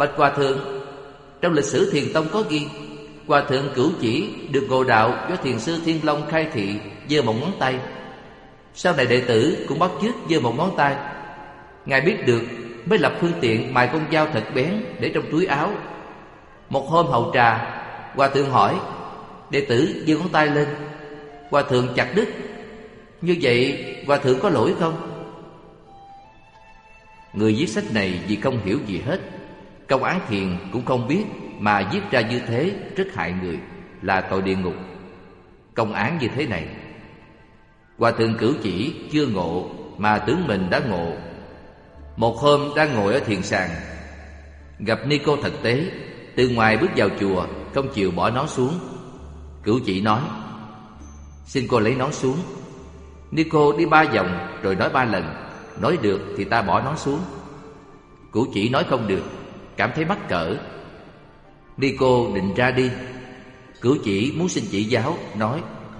Bạch Hòa Thượng, trong lịch sử Thiền Tông có ghi Hòa Thượng Cửu Chỉ được ngộ đạo do Thiền sư Thiên Long khai thị giơ một ngón tay. Sau này đệ tử cũng bắt chước giơ một ngón tay. Ngài biết được mới lập phương tiện mài con dao thật bén để trong túi áo. Một hôm hầu trà, Hòa Thượng hỏi, đệ tử giơ ngón tay lên. Hòa Thượng chặt đứt. Như vậy Hòa Thượng có lỗi không? Người viết sách này vì không hiểu gì hết, công án thiền cũng không biết, mà viết ra như thế rất hại người, là tội địa ngục. Công án như thế này: Hòa Thượng Cửu Chỉ chưa ngộ mà tưởng mình đã ngộ. Một hôm đang ngồi ở thiền sàng, gặp ni cô thực tế từ ngoài bước vào chùa, không chịu bỏ nón xuống. Cửu Chỉ nói, xin cô lấy nón xuống. Ni cô đi 3 vòng rồi nói 3 lần, nói được thì ta bỏ nón xuống. Cửu Chỉ nói không được, cảm thấy mắc cỡ. Ni cô định ra đi. Cửu Chỉ muốn xin chỉ giáo, nói,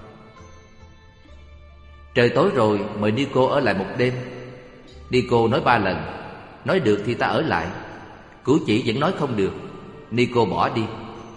trời tối rồi, mời ni cô ở lại một đêm. Ni cô nói 3 lần, nói được thì ta ở lại. Cửu Chỉ vẫn nói không được. Ni cô bỏ đi.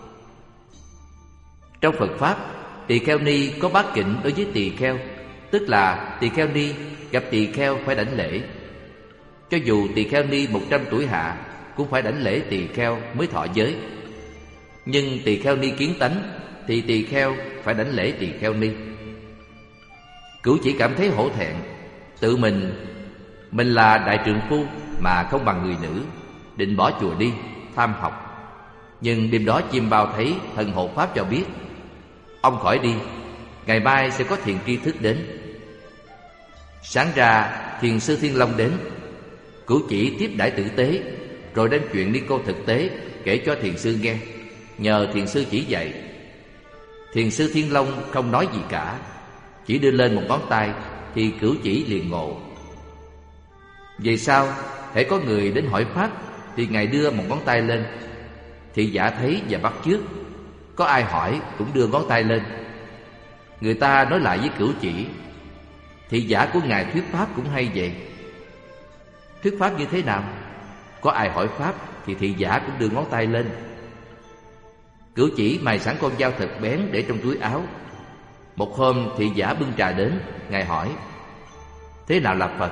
Trong Phật Pháp, tỳ kheo ni có bát kỉnh đối với tỳ kheo, tức là tỳ kheo ni gặp tỳ kheo phải đảnh lễ. Cho dù tỳ kheo ni 100 tuổi hạ cũng phải đảnh lễ tỳ kheo mới thọ giới. Nhưng tỳ kheo ni kiến tánh thì tỳ kheo phải đảnh lễ tỳ kheo ni. Cửu Chỉ cảm thấy hổ thẹn, tự mình là đại trượng phu mà không bằng người nữ, định bỏ chùa đi tham học. Nhưng đêm đó chim bao thấy thần hộ pháp cho biết, ông khỏi đi, ngày mai sẽ có thiền tri thức đến. Sáng ra thiền sư Thiên Long đến. Cửu Chỉ tiếp đãi tử tế, rồi đem chuyện ni cô thực tế kể cho thiền sư nghe, nhờ thiền sư chỉ dạy. Thiền sư Thiên Long không nói gì cả, chỉ đưa lên một ngón tay thì Cửu Chỉ liền ngộ. Về sau, hễ có người đến hỏi pháp thì ngài đưa một ngón tay lên. Thị giả thấy và bắt chước, có ai hỏi cũng đưa ngón tay lên. Người ta nói lại với Cửu Chỉ, thị giả của ngài thuyết pháp cũng hay vậy. Thuyết pháp như thế nào? Có ai hỏi pháp thì thị giả cũng đưa ngón tay lên. Cửu Chỉ mài sẵn con dao thật bén để trong túi áo. Một hôm thị giả bưng trà đến, ngài hỏi, thế nào là Phật?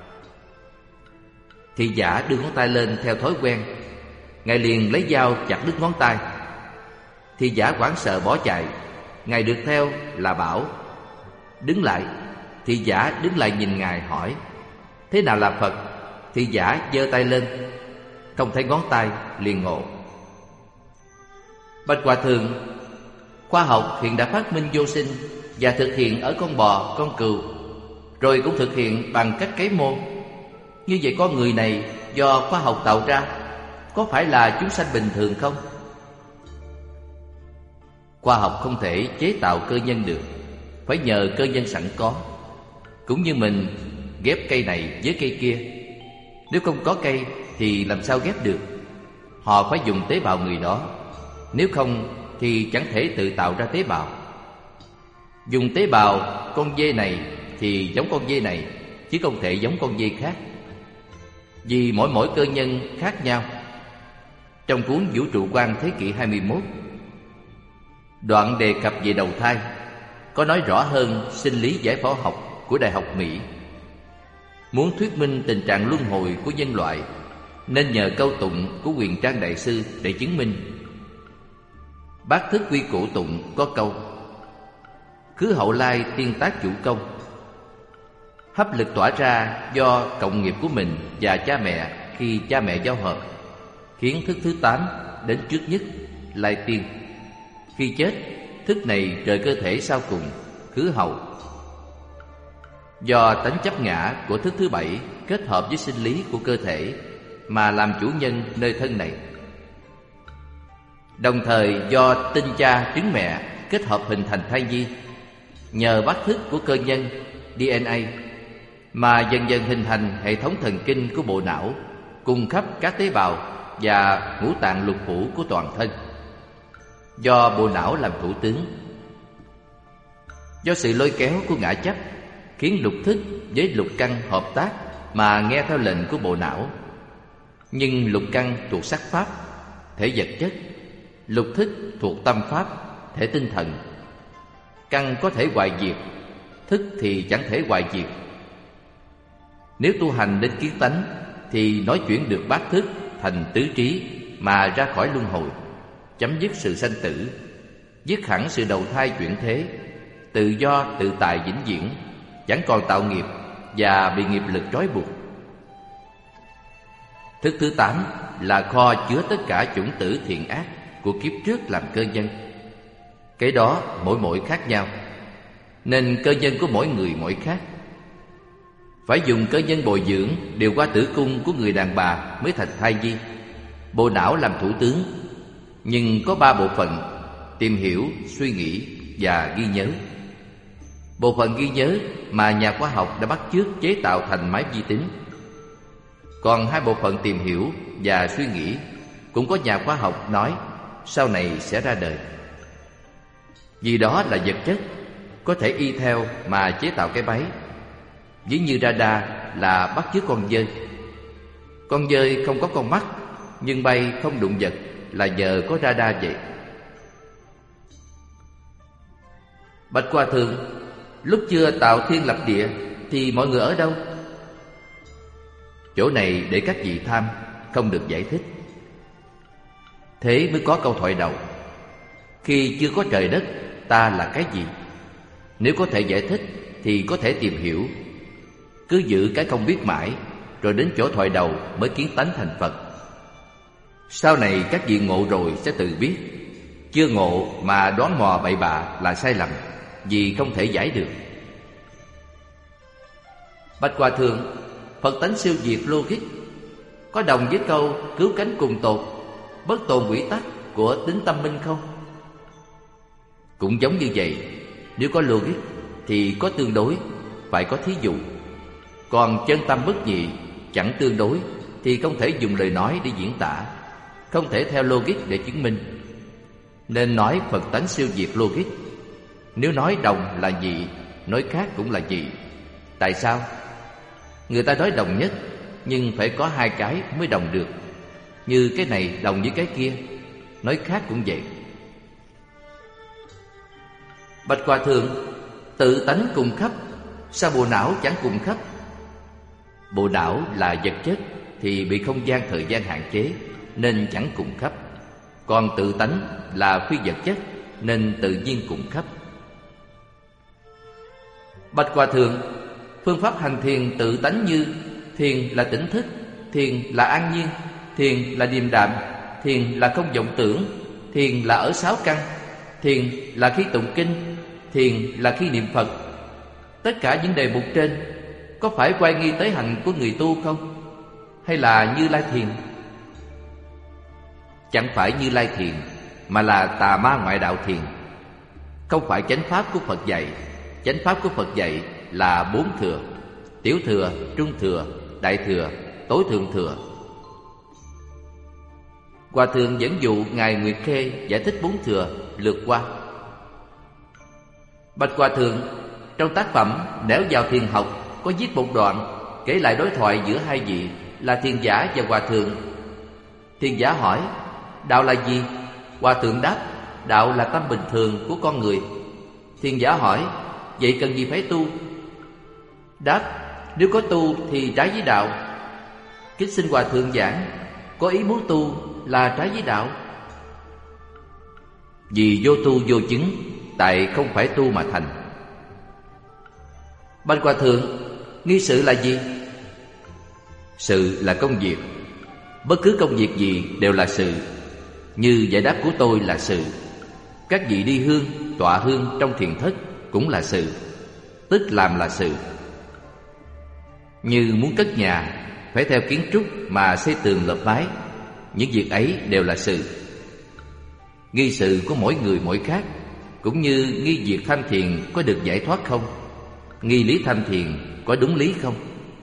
Thị giả đưa ngón tay lên theo thói quen. Ngài liền lấy dao chặt đứt ngón tay. Thị giả hoảng sợ bỏ chạy. Ngài được theo là bảo, đứng lại. Thị giả đứng lại nhìn ngài hỏi, thế nào là Phật? Thị giả giơ tay lên, không thấy ngón tay, liền ngộ. Bạch Hòa Thượng, khoa học hiện đã phát minh vô sinh và thực hiện ở con bò, con cừu, rồi cũng thực hiện bằng cách cấy mô. Như vậy con người này do khoa học tạo ra, có phải là chúng sanh bình thường không? Khoa học không thể chế tạo cơ nhân được, phải nhờ cơ nhân sẵn có. Cũng như mình ghép cây này với cây kia, nếu không có cây thì làm sao ghép được? Họ phải dùng tế bào người đó, nếu không thì chẳng thể tự tạo ra tế bào. Dùng tế bào con dê này thì giống con dê này, chứ không thể giống con dê khác, vì mỗi cơ nhân khác nhau. Trong cuốn Vũ trụ quan thế kỷ 21, đoạn đề cập về đầu thai, có nói rõ hơn sinh lý giải phẫu học của Đại học Mỹ. Muốn thuyết minh tình trạng luân hồi của nhân loại, nên nhờ câu tụng của Huyền Trang Đại Sư để chứng minh. Bát Thức Quy Cổ Tụng có câu, khứ hậu lai tiên tác chủ công. Hấp lực tỏa ra do cộng nghiệp của mình và cha mẹ khi cha mẹ giao hợp, khiến thức thứ 8 đến trước nhất, lai tiên. Khi chết, thức này rời cơ thể sau cùng, khứ hậu. Do tánh chấp ngã của thức thứ 7 kết hợp với sinh lý của cơ thể mà làm chủ nhân nơi thân này. Đồng thời do tinh cha trứng mẹ kết hợp hình thành thai nhi, nhờ bát thức của cơ nhân DNA mà dần dần hình thành hệ thống thần kinh của bộ não, cung cấp các tế bào và ngũ tạng lục phủ của toàn thân. Do bộ não làm thủ tướng, do sự lôi kéo của ngã chấp, khiến lục thức với lục căn hợp tác mà nghe theo lệnh của bộ não. Nhưng lục căn thuộc sắc pháp, thể vật chất, lục thức thuộc tâm pháp, thể tinh thần. Căn có thể hoại diệt, thức thì chẳng thể hoại diệt. Nếu tu hành đến kiến tánh thì nói chuyển được bát thức thành tứ trí mà ra khỏi luân hồi, chấm dứt sự sanh tử, dứt hẳn sự đầu thai chuyển thế, tự do tự tại vĩnh viễn, chẳng còn tạo nghiệp và bị nghiệp lực trói buộc. Thức thứ 8 là kho chứa tất cả chủng tử thiện ác của kiếp trước làm cơ nhân. Cái đó mỗi khác nhau, nên cơ nhân của mỗi người mỗi khác. Phải dùng cơ nhân bồi dưỡng điều qua tử cung của người đàn bà mới thành thai nhi. Bộ não làm thủ tướng, nhưng có 3 bộ phận: tìm hiểu, suy nghĩ và ghi nhớ. Bộ phận ghi nhớ mà nhà khoa học đã bắt chước chế tạo thành máy vi tính. Còn 2 bộ phận tìm hiểu và suy nghĩ cũng có nhà khoa học nói sau này sẽ ra đời. Vì đó là vật chất, có thể y theo mà chế tạo cái máy. Ví như radar là bắt chước con dơi. Con dơi không có con mắt, nhưng bay không đụng vật là nhờ có radar vậy. Bạch Hòa Thượng, lúc chưa tạo thiên lập địa thì mọi người ở đâu? Chỗ này để các vị tham, không được giải thích. Thế mới có câu thoại đầu: khi chưa có trời đất, ta là cái gì? Nếu có thể giải thích thì có thể tìm hiểu. Cứ giữ cái không biết mãi, rồi đến chỗ thoại đầu mới kiến tánh thành Phật. Sau này các vị ngộ rồi sẽ tự biết. Chưa ngộ mà đoán mò bậy bạ là sai lầm, vì không thể giải được. Bạch Hòa Thượng, Phật tánh siêu diệt logic có đồng với câu cứu cánh cùng tột, bất tồn quy tắc của tính tâm minh không? Cũng giống như vậy. Nếu có logic thì có tương đối, phải có thí dụ. Còn chân tâm bất nhị, chẳng tương đối thì không thể dùng lời nói để diễn tả, không thể theo logic để chứng minh. Nên nói Phật tánh siêu diệt logic. Nếu nói đồng là dị, nói khác cũng là dị. Tại sao? Người ta nói đồng nhất, nhưng phải có 2 cái mới đồng được. Như cái này đồng với cái kia, nói khác cũng vậy. Bạch Hòa Thượng, tự tánh cùng khắp, sao bộ não chẳng cùng khắp? Bộ não là vật chất thì bị không gian thời gian hạn chế, nên chẳng cùng khắp. Còn tự tánh là phi vật chất, nên tự nhiên cùng khắp. Bạch Hòa Thượng, phương pháp hành thiền tự tánh như: thiền là tỉnh thức, thiền là an nhiên, thiền là điềm đạm, thiền là không vọng tưởng, thiền là ở 6 căn, thiền là khi tụng kinh, thiền là khi niệm Phật. Tất cả những đề mục trên có phải quay nghi tới hành của người tu không? Hay là Như Lai thiền? Chẳng phải Như Lai thiền, mà là tà ma ngoại đạo thiền. Không phải chánh pháp của Phật dạy. Chánh pháp của Phật dạy là 4 thừa: tiểu thừa, trung thừa, đại thừa, tối thượng thừa. Hòa Thượng dẫn dụ Ngài Nguyệt Khê giải thích 4 thừa lượt qua. Bạch Hòa Thượng, trong tác phẩm Nẻo vào thiền học có viết một đoạn kể lại đối thoại giữa 2 vị là Thiền Giả và Hòa Thượng. Thiền Giả hỏi: đạo là gì? Hòa Thượng đáp: đạo là tâm bình thường của con người. Thiền Giả hỏi: vậy cần gì phải tu? Đáp: nếu có tu thì trái với đạo. Kính xin Hòa Thượng giảng, có ý muốn tu là trái với đạo. Vì vô tu vô chứng, tại không phải tu mà thành. Bạch Hòa Thượng, nghi sự là gì? Sự là công việc. Bất cứ công việc gì đều là sự. Như giải đáp của tôi là sự. Các vị đi hương, tọa hương trong thiền thất cũng là sự, tức làm là sự. Như muốn cất nhà, phải theo kiến trúc mà xây tường lợp mái, những việc ấy đều là sự. Nghi sự của mỗi người mỗi khác, cũng như nghi việc tham thiền có được giải thoát không, nghi lý tham thiền có đúng lý không.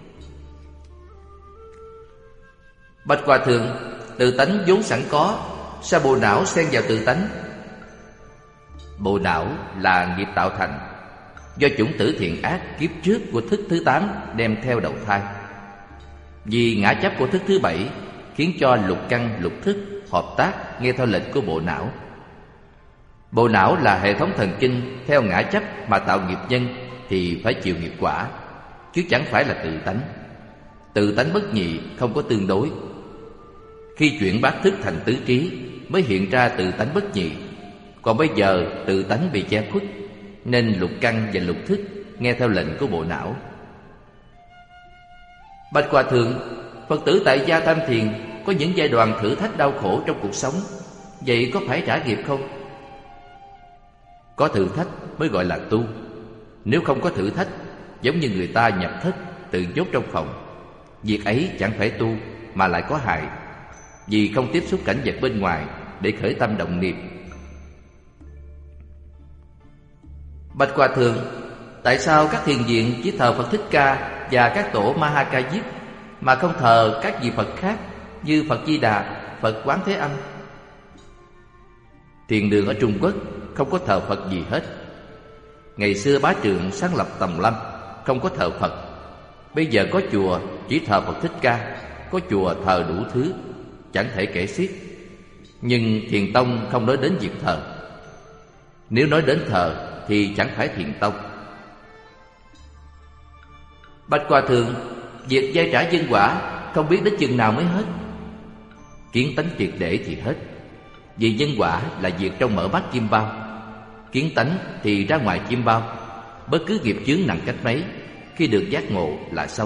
Bạch Hòa Thượng, tự tánh vốn sẵn có, sao bộ não xen vào tự tánh? Bộ não là nghiệp tạo thành, do chủng tử thiện ác kiếp trước của thức thứ 8 đem theo đầu thai. Vì ngã chấp của thức thứ 7 khiến cho lục căn lục thức hợp tác nghe theo lệnh của bộ não. Bộ não là hệ thống thần kinh theo ngã chấp mà tạo nghiệp nhân thì phải chịu nghiệp quả, chứ chẳng phải là tự tánh. Tự tánh bất nhị, không có tương đối. Khi chuyển bát thức thành tứ trí mới hiện ra tự tánh bất nhị. Còn bây giờ tự tánh bị che khuất, nên lục căn và lục thức nghe theo lệnh của bộ não. Bạch Hòa Thượng, Phật tử tại gia tham thiền có những giai đoạn thử thách đau khổ trong cuộc sống, vậy có phải trả nghiệp không? Có thử thách mới gọi là tu. Nếu không có thử thách, giống như người ta nhập thất tự nhốt trong phòng, việc ấy chẳng phải tu mà lại có hại, vì không tiếp xúc cảnh vật bên ngoài để khởi tâm động niệm. Bạch Hòa Thượng, tại sao các thiền viện chỉ thờ Phật Thích Ca và các tổ Ma Ha Ca Diếp mà không thờ các vị Phật khác như Phật Di Đà, Phật Quán Thế Âm? Thiền đường ở Trung Quốc không có thờ Phật gì hết. Ngày xưa Bá Trượng sáng lập Tòng Lâm, không có thờ Phật. Bây giờ có chùa chỉ thờ Phật Thích Ca, có chùa thờ đủ thứ, chẳng thể kể xiết. Nhưng Thiền Tông không nói đến việc thờ. Nếu nói đến thờ thì chẳng phải Thiền Tông. Bạch Hòa Thượng, việc gieo trả nhân quả không biết đến chừng nào mới hết. Kiến tánh triệt để thì hết, vì nhân quả là việc trong mở mắt kim bao. Kiến tánh thì ra ngoài kim bao. Bất cứ nghiệp chướng nặng cách mấy, khi được giác ngộ là xong.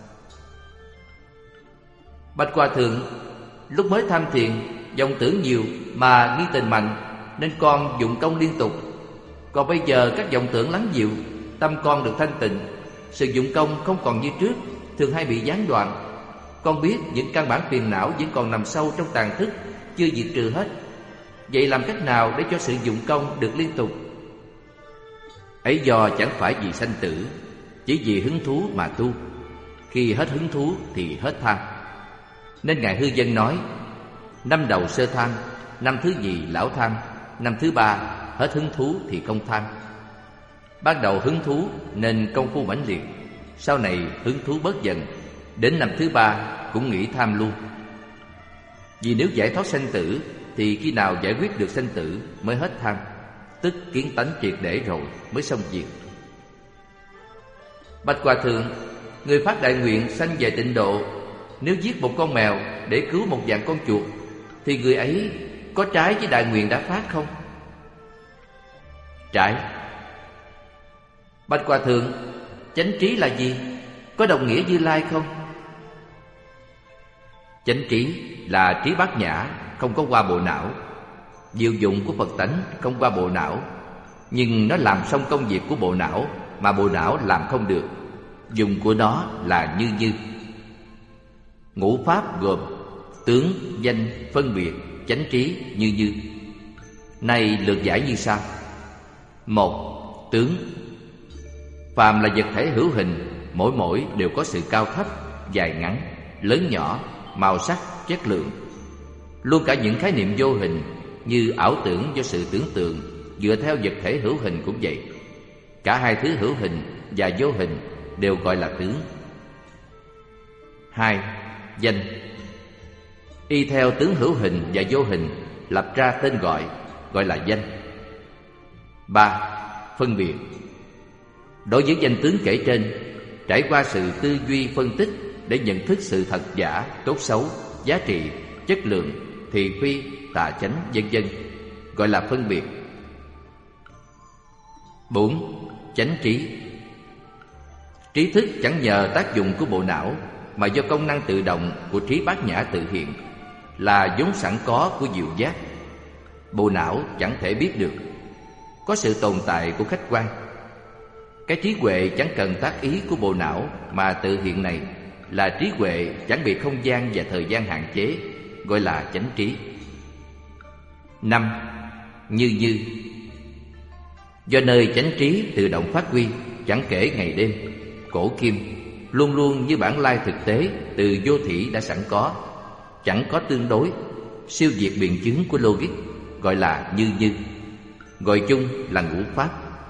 Bạch Hòa Thượng, lúc mới tham thiền, vọng tưởng nhiều mà nghi tình mạnh, nên con dụng công liên tục. Còn bây giờ các vọng tưởng lắng dịu, tâm con được thanh tịnh, sự dụng công không còn như trước, thường hay bị gián đoạn. Con biết những căn bản phiền não vẫn còn nằm sâu trong tàn thức, chưa diệt trừ hết. Vậy làm cách nào để cho sự dụng công được liên tục? Ấy do chẳng phải vì sanh tử, chỉ vì hứng thú mà tu. Khi hết hứng thú thì hết tham. Nên Ngài Hư Dân nói: năm đầu sơ tham, năm thứ nhì lão tham, năm thứ ba hết hứng thú thì không tham. Ban đầu hứng thú nên công phu mãnh liệt, sau này hứng thú bớt dần, đến năm thứ ba cũng nghĩ tham luôn. Vì nếu giải thoát sanh tử thì khi nào giải quyết được sanh tử mới hết tham, tức kiến tánh triệt để rồi mới xong việc. Bạch Hòa Thượng, người phát đại nguyện sanh về tịnh độ, nếu giết một con mèo để cứu một vạn con chuột, thì người ấy có trái với đại nguyện đã phát không? Trái. Bạch Hòa Thượng, chánh trí là gì? Có đồng nghĩa Như Lai không? Chánh trí là trí bát nhã, không có qua bộ não. Diệu dụng của Phật tánh không qua bộ não, nhưng nó làm xong công việc của bộ não mà bộ não làm không được. Dùng của nó là như như. Ngũ pháp gồm tướng, danh, phân biệt, chánh trí, như như. Này lược giải như sau. Một, tướng. Phàm là vật thể hữu hình, mỗi mỗi đều có sự cao thấp, dài ngắn, lớn nhỏ, màu sắc, chất lượng. Luôn cả những khái niệm vô hình như ảo tưởng do sự tưởng tượng dựa theo vật thể hữu hình cũng vậy. Cả hai thứ hữu hình và vô hình đều gọi là tướng. Hai, danh. Y theo tướng hữu hình và vô hình lập ra tên gọi là danh. Ba, phân biệt. Đối với danh tướng kể trên, trải qua sự tư duy phân tích để nhận thức sự thật giả, tốt xấu, giá trị, chất lượng, thị phi, tà chánh, vân vân, gọi là phân biệt. 4. Chánh trí. Trí thức chẳng nhờ tác dụng của bộ não, mà do công năng tự động của trí bát nhã tự hiện, là vốn sẵn có của diệu giác. Bộ não chẳng thể biết được. Có sự tồn tại của khách quan. Cái trí huệ chẳng cần tác ý của bộ não mà tự hiện này là trí huệ chẳng bị không gian và thời gian hạn chế, gọi là chánh trí. 5. Như như. Do nơi chánh trí tự động phát huy, chẳng kể ngày đêm, cổ kim, luôn luôn như bản lai thực tế từ vô thủy đã sẵn có, chẳng có tương đối, siêu diệt biện chứng của logic, gọi là như như. Gọi chung là ngũ pháp.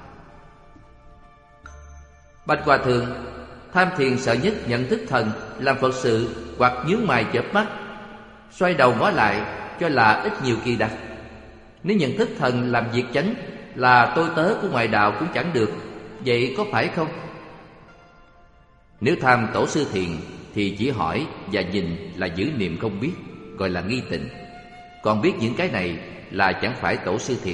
Bạch Hòa Thượng, tham thiền sợ nhất nhận thức thần, làm Phật sự hoặc nhướng mày chớp mắt, xoay đầu ngó lại cho là ít nhiều kỳ đặc. Nếu nhận thức thần làm việc chánh là tôi tớ của ngoại đạo cũng chẳng được, vậy có phải không? Nếu tham tổ sư thiền thì chỉ hỏi và nhìn là giữ niệm không biết, gọi là nghi tịnh. Còn biết những cái này là chẳng phải tổ sư thiền.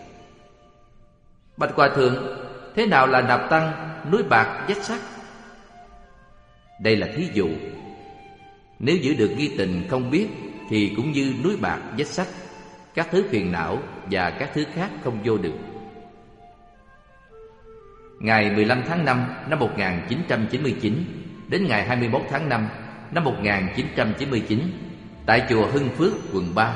Bạch Hòa Thượng, thế nào là nạp tăng, núi bạc, vách sắt? Đây là thí dụ. Nếu giữ được nghi tịnh không biết thì cũng như núi bạc, vách sắt, các thứ phiền não và các thứ khác không vô được. Ngày 15 tháng 5 năm 1999 đến ngày 21 tháng 5 năm 1999 tại chùa Hưng Phước, quận 3.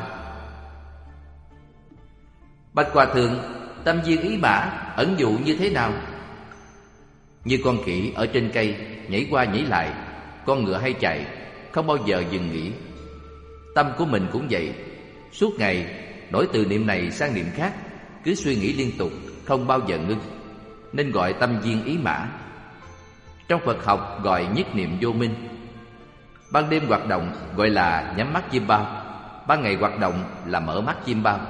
Bạch Hòa Thượng, tâm duyên ý mã ẩn dụ như thế nào? Như con khỉ ở trên cây nhảy qua nhảy lại, con ngựa hay chạy, không bao giờ dừng nghỉ. Tâm của mình cũng vậy, suốt ngày đổi từ niệm này sang niệm khác, cứ suy nghĩ liên tục, không bao giờ ngưng, nên gọi tâm duyên ý mã. Trong Phật học gọi nhất niệm vô minh. Ban đêm hoạt động gọi là nhắm mắt chiêm bao, ban ngày hoạt động là mở mắt chiêm bao.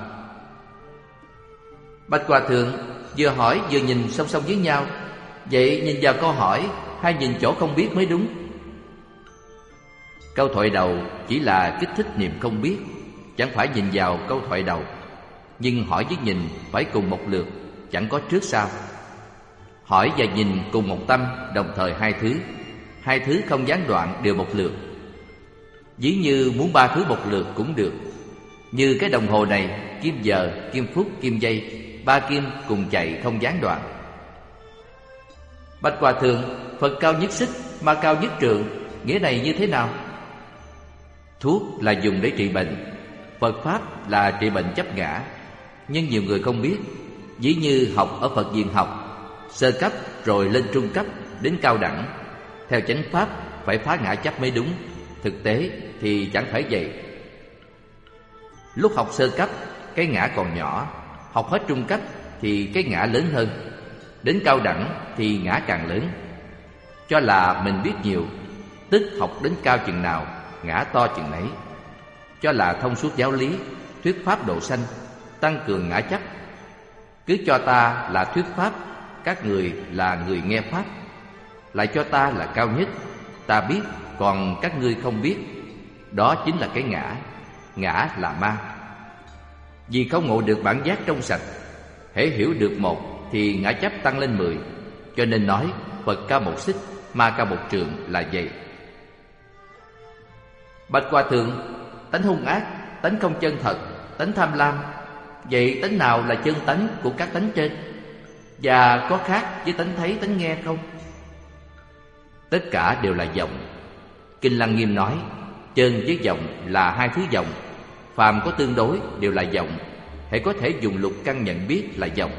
Bạch Hòa Thượng, vừa hỏi vừa nhìn song song với nhau, vậy nhìn vào câu hỏi hay nhìn chỗ không biết mới đúng? Câu thoại đầu chỉ là kích thích niệm không biết, chẳng phải nhìn vào câu thoại đầu. Nhưng hỏi với nhìn phải cùng một lượt, chẳng có trước sau. Hỏi và nhìn cùng một tâm, đồng thời hai thứ không gián đoạn đều một lượt. Ví như muốn ba thứ một lượt cũng được. Như cái đồng hồ này, kim giờ, kim phút, kim giây, ba kim cùng chạy không gián đoạn. Bạch Hòa Thượng, Phật cao nhất xích, ma cao nhất trượng, nghĩa này như thế nào? Thuốc là dùng để trị bệnh, Phật Pháp là trị bệnh chấp ngã. Nhưng nhiều người không biết. Ví như học ở Phật viện học, sơ cấp rồi lên trung cấp đến cao đẳng, theo chánh Pháp phải phá ngã chấp mới đúng. Thực tế thì chẳng phải vậy. Lúc học sơ cấp, cái ngã còn nhỏ. Học hết trung cấp thì cái ngã lớn hơn. Đến cao đẳng thì ngã càng lớn. Cho là mình biết nhiều, tức học đến cao chừng nào, ngã to chừng nấy. Cho là thông suốt giáo lý, thuyết pháp độ sanh, tăng cường ngã chấp. Cứ cho ta là thuyết pháp, các người là người nghe pháp. Lại cho ta là cao nhất, ta biết, còn các ngươi không biết. Đó chính là cái ngã. Ngã là ma. Vì không ngộ được bản giác trong sạch, hễ hiểu được một thì ngã chấp tăng lên 10. Cho nên nói Phật cao một xích, ma cao một trượng là vậy. Bạch Hòa Thượng, tánh hung ác, tánh không chân thật, tánh tham lam, vậy tánh nào là chân tánh của các tánh trên? Và có khác với tánh thấy, tánh nghe không? Tất cả đều là vọng. Kinh Lăng Nghiêm nói chân với vọng là hai thứ vọng. Phàm có tương đối đều là vọng. Hễ có thể dùng lục căn nhận biết là vọng.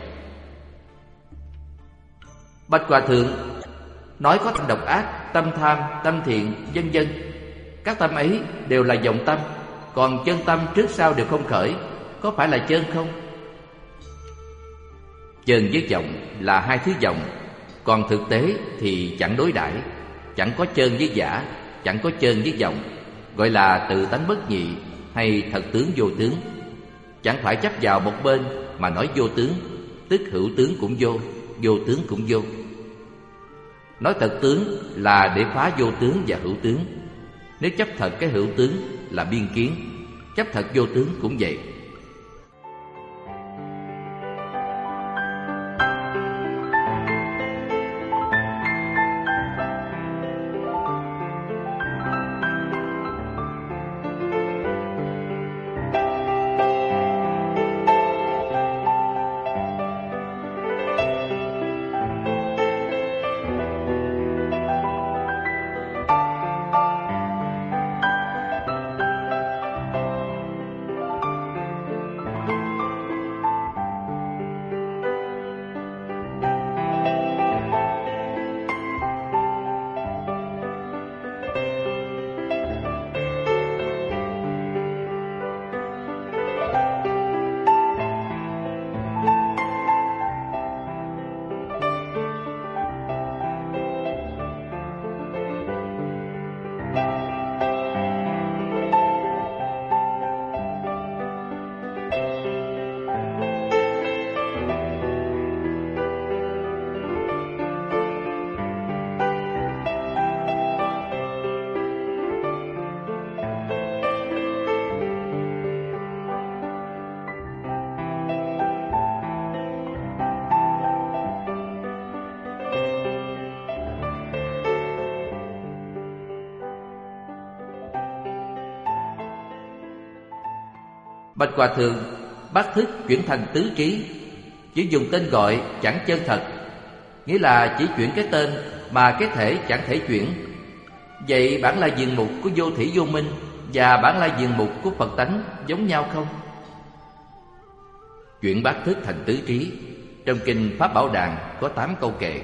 Bạch Hòa Thượng, nói có tâm độc ác, tâm tham, tâm thiện, vân vân, các tâm ấy đều là vọng tâm. Còn chân tâm trước sau đều không khởi, có phải là chân không? Chân với vọng là hai thứ vọng. Còn thực tế thì chẳng đối đãi. Chẳng có chân với giả, chẳng có chân với vọng, gọi là tự tánh bất nhị hay thật tướng vô tướng. Chẳng phải chấp vào một bên mà nói vô tướng, tức hữu tướng cũng vô, vô tướng cũng vô. Nói thật tướng là để phá vô tướng và hữu tướng. Nếu chấp thật cái hữu tướng là biên kiến, chấp thật vô tướng cũng vậy. Bạch Hòa Thượng, bát thức chuyển thành tứ trí, chỉ dùng tên gọi chẳng chân thật, nghĩa là chỉ chuyển cái tên mà cái thể chẳng thể chuyển. Vậy bản lai diện mục của vô thủy vô minh và bản lai diện mục của Phật tánh giống nhau không? Chuyển bát thức thành tứ trí, trong kinh Pháp Bảo Đàn có 8 câu kệ.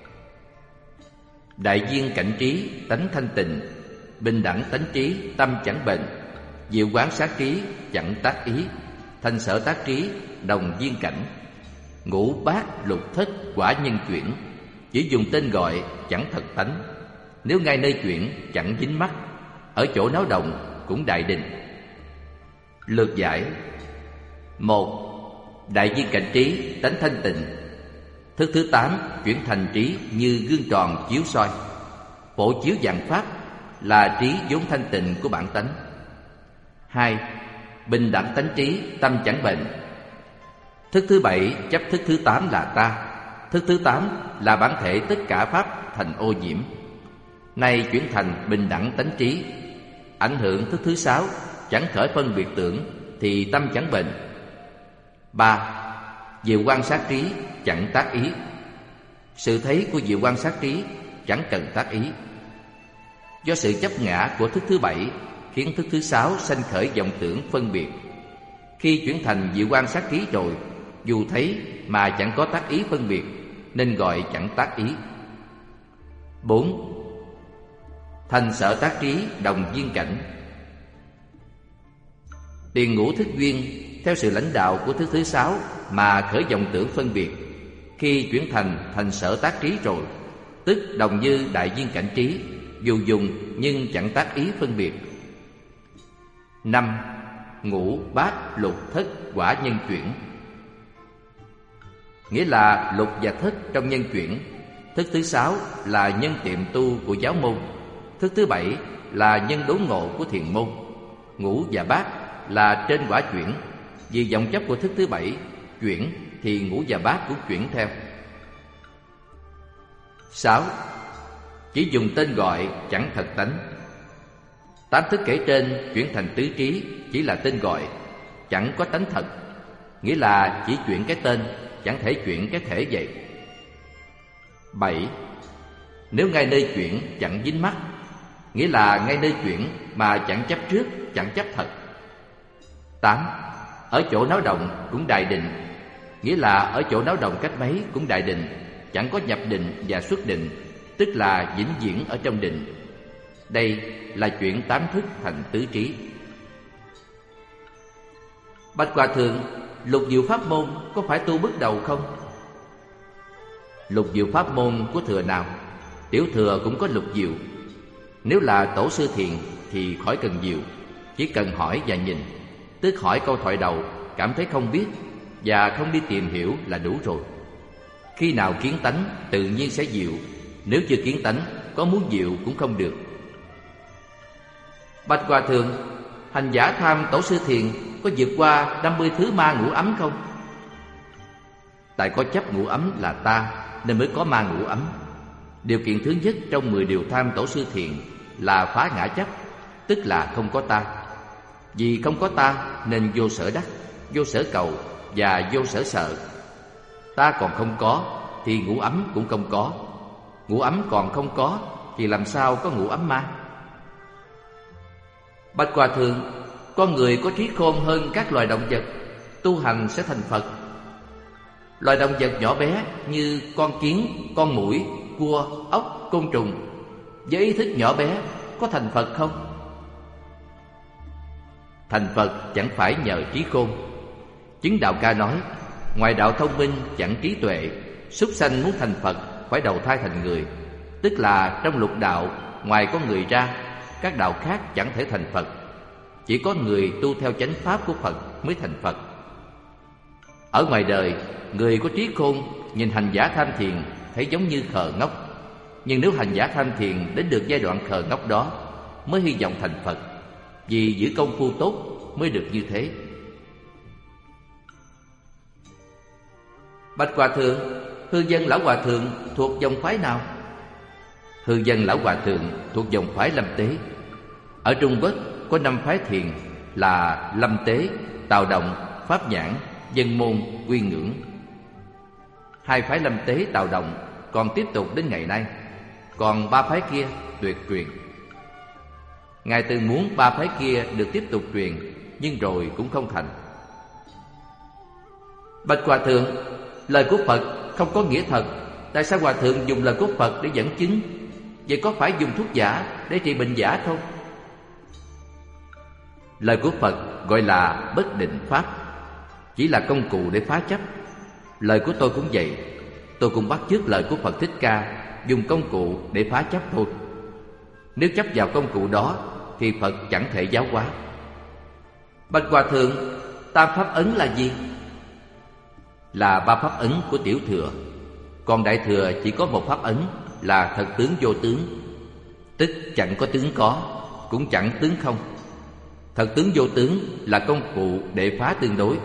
Đại viên cảnh trí, tánh thanh tịnh, bình đẳng tánh trí, tâm chẳng bệnh, diệu quán sát trí, chẳng tác ý, thanh sở tác trí, đồng viên cảnh. Ngũ bát lục thất quả nhân chuyển, chỉ dùng tên gọi chẳng thật tánh. Nếu ngay nơi chuyển chẳng dính mắc, ở chỗ náo động cũng đại định. Lược giải. 1. Đại viên cảnh trí, tánh thanh tịnh. Thức thứ 8 chuyển thành trí như gương tròn chiếu soi, phổ chiếu vạn pháp, là trí vốn thanh tịnh của bản tánh. 2. Bình đẳng tánh trí, tâm chẳng bệnh. Thức thứ 7 chấp thức thứ 8 là ta. Thức thứ 8 là bản thể tất cả pháp thành ô nhiễm. Nay chuyển thành bình đẳng tánh trí, ảnh hưởng thức thứ 6 chẳng khởi phân biệt tưởng, thì tâm chẳng bệnh. 3. Diệu quan sát trí, chẳng tác ý. Sự thấy của diệu quan sát trí chẳng cần tác ý. Do sự chấp ngã của thức thứ 7 khiến thức thứ 6 sanh khởi vọng tưởng phân biệt. Khi chuyển thành diệu quan sát trí rồi, dù thấy mà chẳng có tác ý phân biệt, nên gọi chẳng tác ý. 4. Thành sở tác trí, đồng viên cảnh. Tiền ngũ thức duyên theo sự lãnh đạo của thức thứ 6 mà khởi vọng tưởng phân biệt. Khi chuyển thành sở tác trí rồi, tức đồng như đại viên cảnh trí, dù dùng nhưng chẳng tác ý phân biệt. 5. Ngũ bát lục thất quả nhân chuyển, nghĩa là lục và thất trong nhân chuyển. Thức thứ 6 là nhân tiệm tu của giáo môn, thức thứ 7 là nhân đốn ngộ của thiền môn. Ngũ và bát là trên quả chuyển, vì vọng chấp của thức thứ 7 chuyển thì ngũ và bát cũng chuyển theo. 6. Chỉ dùng tên gọi chẳng thật tánh. 8 thức kể trên chuyển thành tứ trí chỉ là tên gọi, chẳng có tánh thật, nghĩa là chỉ chuyển cái tên, chẳng thể chuyển cái thể vậy. 7. Nếu ngay nơi chuyển chẳng dính mắc, nghĩa là ngay nơi chuyển mà chẳng chấp trước, chẳng chấp thật. 8. Ở chỗ náo động cũng đại định, nghĩa là ở chỗ náo động cách mấy cũng đại định, chẳng có nhập định và xuất định, tức là vĩnh viễn ở trong định. Đây là chuyển 8 thức thành tứ trí. Bạch Hòa Thượng, lục diệu pháp môn có phải tu bước đầu không? Lục diệu pháp môn của thừa nào? Tiểu thừa cũng có lục diệu. Nếu là tổ sư thiền thì khỏi cần diệu, chỉ cần hỏi và nhìn, tức hỏi câu thoại đầu, cảm thấy không biết và không đi tìm hiểu là đủ rồi. Khi nào kiến tánh tự nhiên sẽ diệu, nếu chưa kiến tánh có muốn diệu cũng không được. Bạch Hòa Thượng, hành giả tham tổ sư thiền có vượt qua 50 thứ ma ngũ ấm không? Tại có chấp ngũ ấm là ta nên mới có ma ngũ ấm. Điều kiện thứ nhất trong 10 điều tham tổ sư thiền là phá ngã chấp, tức là không có ta. Vì không có ta nên vô sở đắc, vô sở cầu và vô sở sợ. Ta còn không có thì ngũ ấm cũng không có. Ngũ ấm còn không có thì làm sao có ngũ ấm ma? Bạch Hòa Thượng, con người có trí khôn hơn các loài động vật, tu hành sẽ thành Phật. Loài động vật nhỏ bé như con kiến, con muỗi, cua, ốc, côn trùng, với ý thức nhỏ bé có thành Phật không? Thành Phật chẳng phải nhờ trí khôn. Chứng Đạo Ca nói, ngoài đạo thông minh chẳng trí tuệ, súc sanh muốn thành Phật phải đầu thai thành người. Tức là trong lục đạo, ngoài có người ra, các đạo khác chẳng thể thành Phật. Chỉ có người tu theo chánh pháp của Phật mới thành Phật. Ở ngoài đời, người có trí khôn nhìn hành giả tham thiền thấy giống như khờ ngốc. Nhưng nếu hành giả tham thiền đến được giai đoạn khờ ngốc đó mới hy vọng thành Phật, vì giữ công phu tốt mới được như thế. Bạch Hòa Thượng, hư dân lão hòa thượng thuộc dòng phái nào? Hư dân lão hòa thượng thuộc dòng phái Lâm Tế. Ở Trung Quốc có 5 phái thiền là Lâm Tế, Tào Động, Pháp Nhãn, Dân Môn, Quy Ngưỡng. Hai phái Lâm Tế, Tào Động còn tiếp tục đến ngày nay, còn ba phái kia tuyệt truyền. Ngài từng muốn ba phái kia được tiếp tục truyền, nhưng rồi cũng không thành. Bạch Hòa Thượng, lời của Phật không có nghĩa thật. Tại sao Hòa Thượng dùng lời của Phật để dẫn chứng? Vậy có phải dùng thuốc giả để trị bệnh giả không? Lời của Phật gọi là bất định pháp, chỉ là công cụ để phá chấp. Lời của tôi cũng vậy. Tôi cũng bắt chước lời của Phật Thích Ca, dùng công cụ để phá chấp thôi. Nếu chấp vào công cụ đó thì Phật chẳng thể giáo hóa. Bạch Hòa Thượng, tam pháp ấn là gì? Là ba pháp ấn của tiểu thừa. Còn đại thừa chỉ có một pháp ấn là thật tướng vô tướng, tức chẳng có tướng có, cũng chẳng tướng không. Thật tướng vô tướng là công cụ để phá tương đối.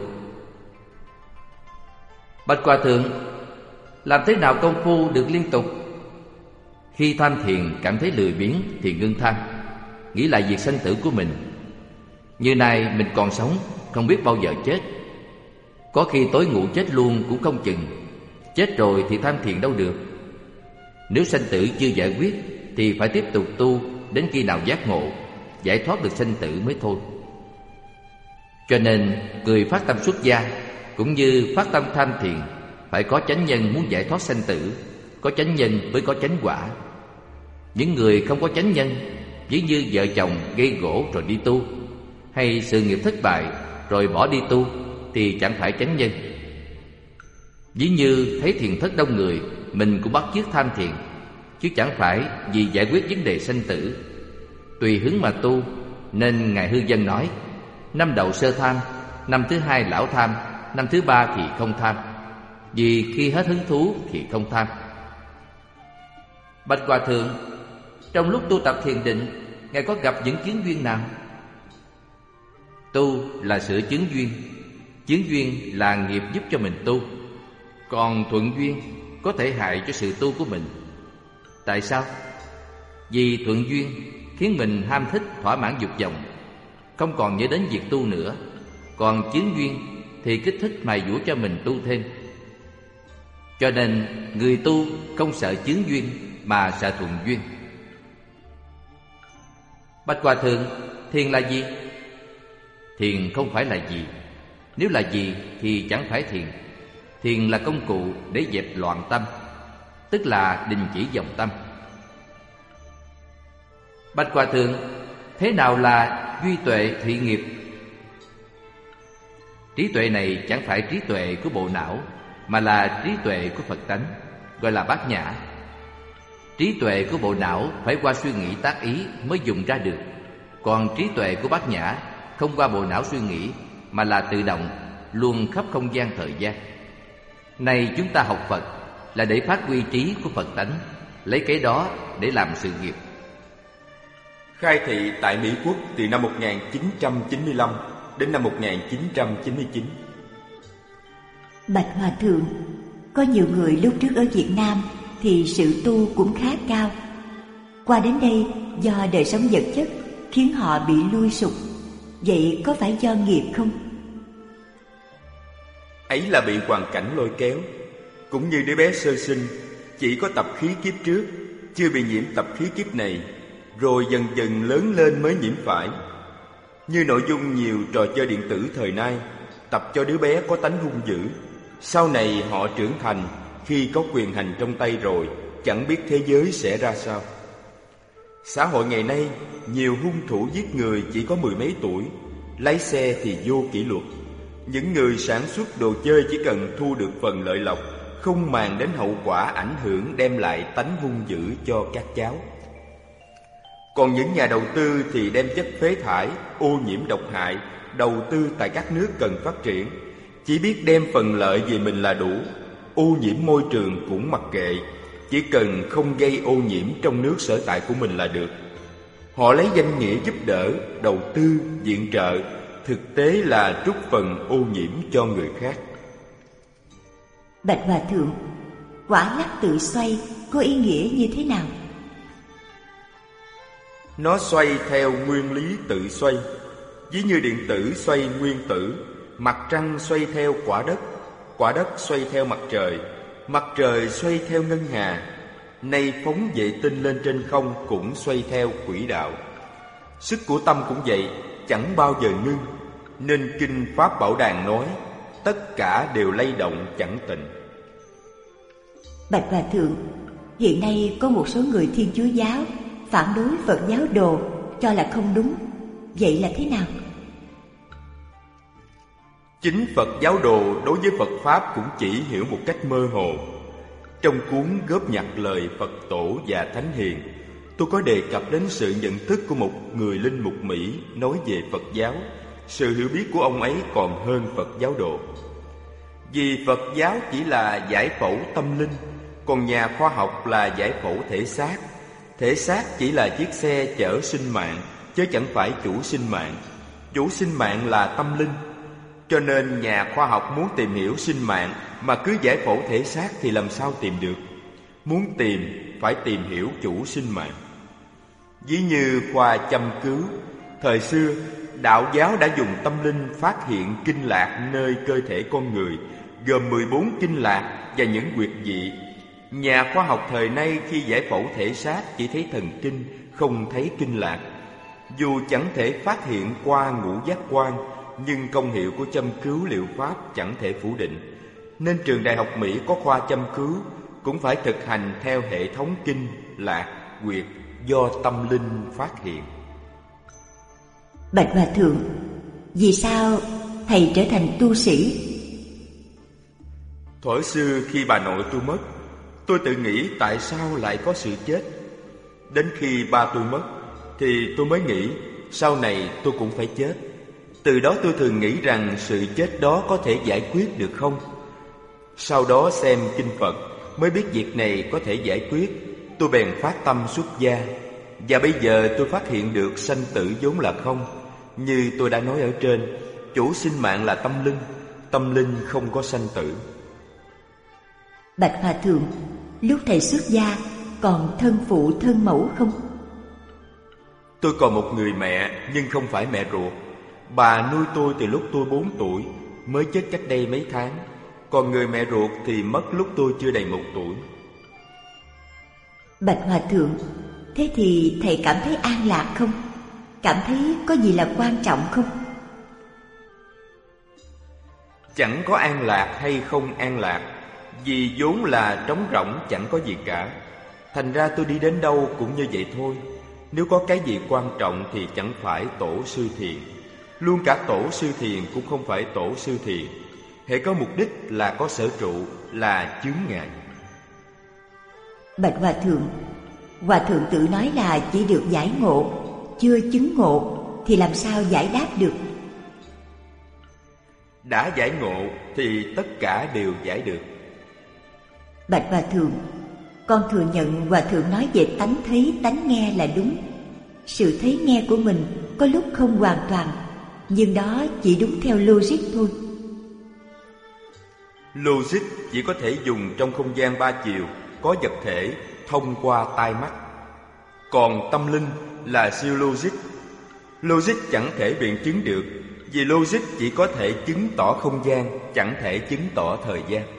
Bạch Hòa Thượng, làm thế nào công phu được liên tục? Khi tham thiền cảm thấy lười biếng thì ngưng tham, nghĩ lại việc sanh tử của mình. Như này mình còn sống, không biết bao giờ chết. Có khi tối ngủ chết luôn cũng không chừng. Chết rồi thì tham thiền đâu được. Nếu sanh tử chưa giải quyết thì phải tiếp tục tu đến khi nào giác ngộ, giải thoát được sanh tử mới thôi. Cho nên người phát tâm xuất gia cũng như phát tâm tham thiền phải có chánh nhân muốn giải thoát sanh tử. Có chánh nhân mới có chánh quả. Những người không có chánh nhân, ví như vợ chồng gây gổ rồi đi tu, hay sự nghiệp thất bại rồi bỏ đi tu, thì chẳng phải chánh nhân. Ví như thấy thiền thất đông người, mình cũng bắt chước tham thiền, chứ chẳng phải vì giải quyết vấn đề sanh tử. Tùy hứng mà tu, nên Ngài Hư Dân nói: năm đầu sơ tham, năm thứ hai lão tham, năm thứ ba thì không tham. Vì khi hết hứng thú thì không tham. Bạch Hòa Thượng, trong lúc tu tập thiền định, Ngài có gặp những chướng duyên nào? Tu là sửa chướng duyên. Chướng duyên là nghiệp giúp cho mình tu. Còn thuận duyên có thể hại cho sự tu của mình. Tại sao? Vì thuận duyên khiến mình ham thích thỏa mãn dục vọng, không còn nhớ đến việc tu nữa. Còn chướng duyên thì kích thích mài dũa cho mình tu thêm. Cho nên người tu không sợ chướng duyên mà sợ thuận duyên. Bạch Hòa Thượng, thiền là gì? Thiền không phải là gì. Nếu là gì thì chẳng phải thiền. Thiền là công cụ để dẹp loạn tâm, tức là đình chỉ vọng tâm. Bạch Hòa Thượng, thế nào là duy tuệ thụy nghiệp? Trí tuệ này chẳng phải trí tuệ của bộ não, mà là trí tuệ của Phật tánh, gọi là bát nhã. Trí tuệ của bộ não phải qua suy nghĩ tác ý mới dùng ra được. Còn trí tuệ của bát nhã không qua bộ não suy nghĩ, mà là tự động, luôn khắp không gian thời gian. Này chúng ta học Phật là để phát huy trí của Phật tánh, lấy cái đó để làm sự nghiệp. Khai thị tại Mỹ Quốc từ năm 1995 đến năm 1999. Bạch Hòa Thượng, có nhiều người lúc trước ở Việt Nam thì sự tu cũng khá cao. Qua đến đây do đời sống vật chất khiến họ bị lui sụp. Vậy có phải do nghiệp không? Ấy là bị hoàn cảnh lôi kéo. Cũng như đứa bé sơ sinh chỉ có tập khí kiếp trước, chưa bị nhiễm tập khí kiếp này, rồi dần dần lớn lên mới nhiễm phải. Như nội dung nhiều trò chơi điện tử thời nay tập cho đứa bé có tánh hung dữ. Sau này họ trưởng thành, khi có quyền hành trong tay rồi, chẳng biết thế giới sẽ ra sao. Xã hội ngày nay, nhiều hung thủ giết người chỉ có mười mấy tuổi, lái xe thì vô kỷ luật. Những người sản xuất đồ chơi chỉ cần thu được phần lợi lộc, không màng đến hậu quả ảnh hưởng đem lại tánh hung dữ cho các cháu. Còn những nhà đầu tư thì đem chất phế thải, ô nhiễm độc hại đầu tư tại các nước cần phát triển, chỉ biết đem phần lợi về mình là đủ. Ô nhiễm môi trường cũng mặc kệ, chỉ cần không gây ô nhiễm trong nước sở tại của mình là được. Họ lấy danh nghĩa giúp đỡ, đầu tư, viện trợ, thực tế là trút phần ô nhiễm cho người khác. Bạch Hòa Thượng, quả lắc tự xoay có ý nghĩa như thế nào? Nó xoay theo nguyên lý tự xoay. Ví như điện tử xoay nguyên tử, mặt trăng xoay theo quả đất xoay theo mặt trời xoay theo ngân hà. Nay phóng vệ tinh lên trên không cũng xoay theo quỹ đạo. Sức của tâm cũng vậy, chẳng bao giờ ngưng. Nên Kinh Pháp Bảo Đàn nói, tất cả đều lay động chẳng tịnh. Bạch Hòa Thượng, hiện nay có một số người Thiên Chúa giáo phản đối Phật giáo đồ, cho là không đúng. Vậy là thế nào? Chính Phật giáo đồ đối với Phật Pháp cũng chỉ hiểu một cách mơ hồ. Trong cuốn góp nhặt lời Phật Tổ và Thánh Hiền, tôi có đề cập đến sự nhận thức của một người linh mục Mỹ nói về Phật giáo. Sự hiểu biết của ông ấy còn hơn Phật giáo đồ. Vì Phật giáo chỉ là giải phẫu tâm linh, còn nhà khoa học là giải phẫu thể xác. Thể xác chỉ là chiếc xe chở sinh mạng, chứ chẳng phải chủ sinh mạng. Chủ sinh mạng là tâm linh. Cho nên nhà khoa học muốn tìm hiểu sinh mạng mà cứ giải phẫu thể xác thì làm sao tìm được. Muốn tìm phải tìm hiểu chủ sinh mạng. Ví như khoa châm cứu, thời xưa đạo giáo đã dùng tâm linh phát hiện kinh lạc nơi cơ thể con người, gồm 14 kinh lạc và những huyệt vị. Nhà khoa học thời nay khi giải phẫu thể xác chỉ thấy thần kinh, không thấy kinh lạc. Dù chẳng thể phát hiện qua ngũ giác quan, nhưng công hiệu của châm cứu liệu pháp chẳng thể phủ định. Nên trường đại học Mỹ có khoa châm cứu cũng phải thực hành theo hệ thống kinh, lạc, huyệt do tâm linh phát hiện. Bạch Hòa Thượng, vì sao thầy trở thành tu sĩ? Thuở xưa khi bà nội tôi mất, tôi tự nghĩ tại sao lại có sự chết. Đến khi ba tôi mất thì tôi mới nghĩ sau này tôi cũng phải chết. Từ đó tôi thường nghĩ rằng sự chết đó có thể giải quyết được không? Sau đó xem kinh Phật mới biết việc này có thể giải quyết. Tôi bèn phát tâm xuất gia. Và bây giờ tôi phát hiện được sanh tử vốn là không. Như tôi đã nói ở trên, chủ sinh mạng là tâm linh không có sanh tử. Bạch Hòa Thượng, lúc thầy xuất gia còn thân phụ thân mẫu không? Tôi còn một người mẹ nhưng không phải mẹ ruột. Bà nuôi tôi từ lúc tôi 4 tuổi, mới chết cách đây mấy tháng. Còn người mẹ ruột thì mất lúc tôi chưa đầy 1 tuổi. Bạch Hòa Thượng, thế thì thầy cảm thấy an lạc không? Cảm thấy có gì là quan trọng không? Chẳng có an lạc hay không an lạc, vì vốn là trống rỗng chẳng có gì cả. Thành ra tôi đi đến đâu cũng như vậy thôi. Nếu có cái gì quan trọng thì chẳng phải tổ sư thiền. Luôn cả tổ sư thiền cũng không phải tổ sư thiền. Hễ có mục đích là có sở trụ, là chướng ngại. Bạch Hòa Thượng tự nói là chỉ được giải ngộ, chưa chứng ngộ thì làm sao giải đáp được? Đã giải ngộ thì tất cả đều giải được. Bạch Hòa Thượng, con thừa nhận Hòa Thượng nói về tánh thấy tánh nghe là đúng. Sự thấy nghe của mình có lúc không hoàn toàn, nhưng đó chỉ đúng theo logic thôi. Logic chỉ có thể dùng trong không gian 3 chiều, có vật thể thông qua tai mắt. Còn tâm linh là siêu logic. Logic chẳng thể biện chứng được, vì logic chỉ có thể chứng tỏ không gian, chẳng thể chứng tỏ thời gian.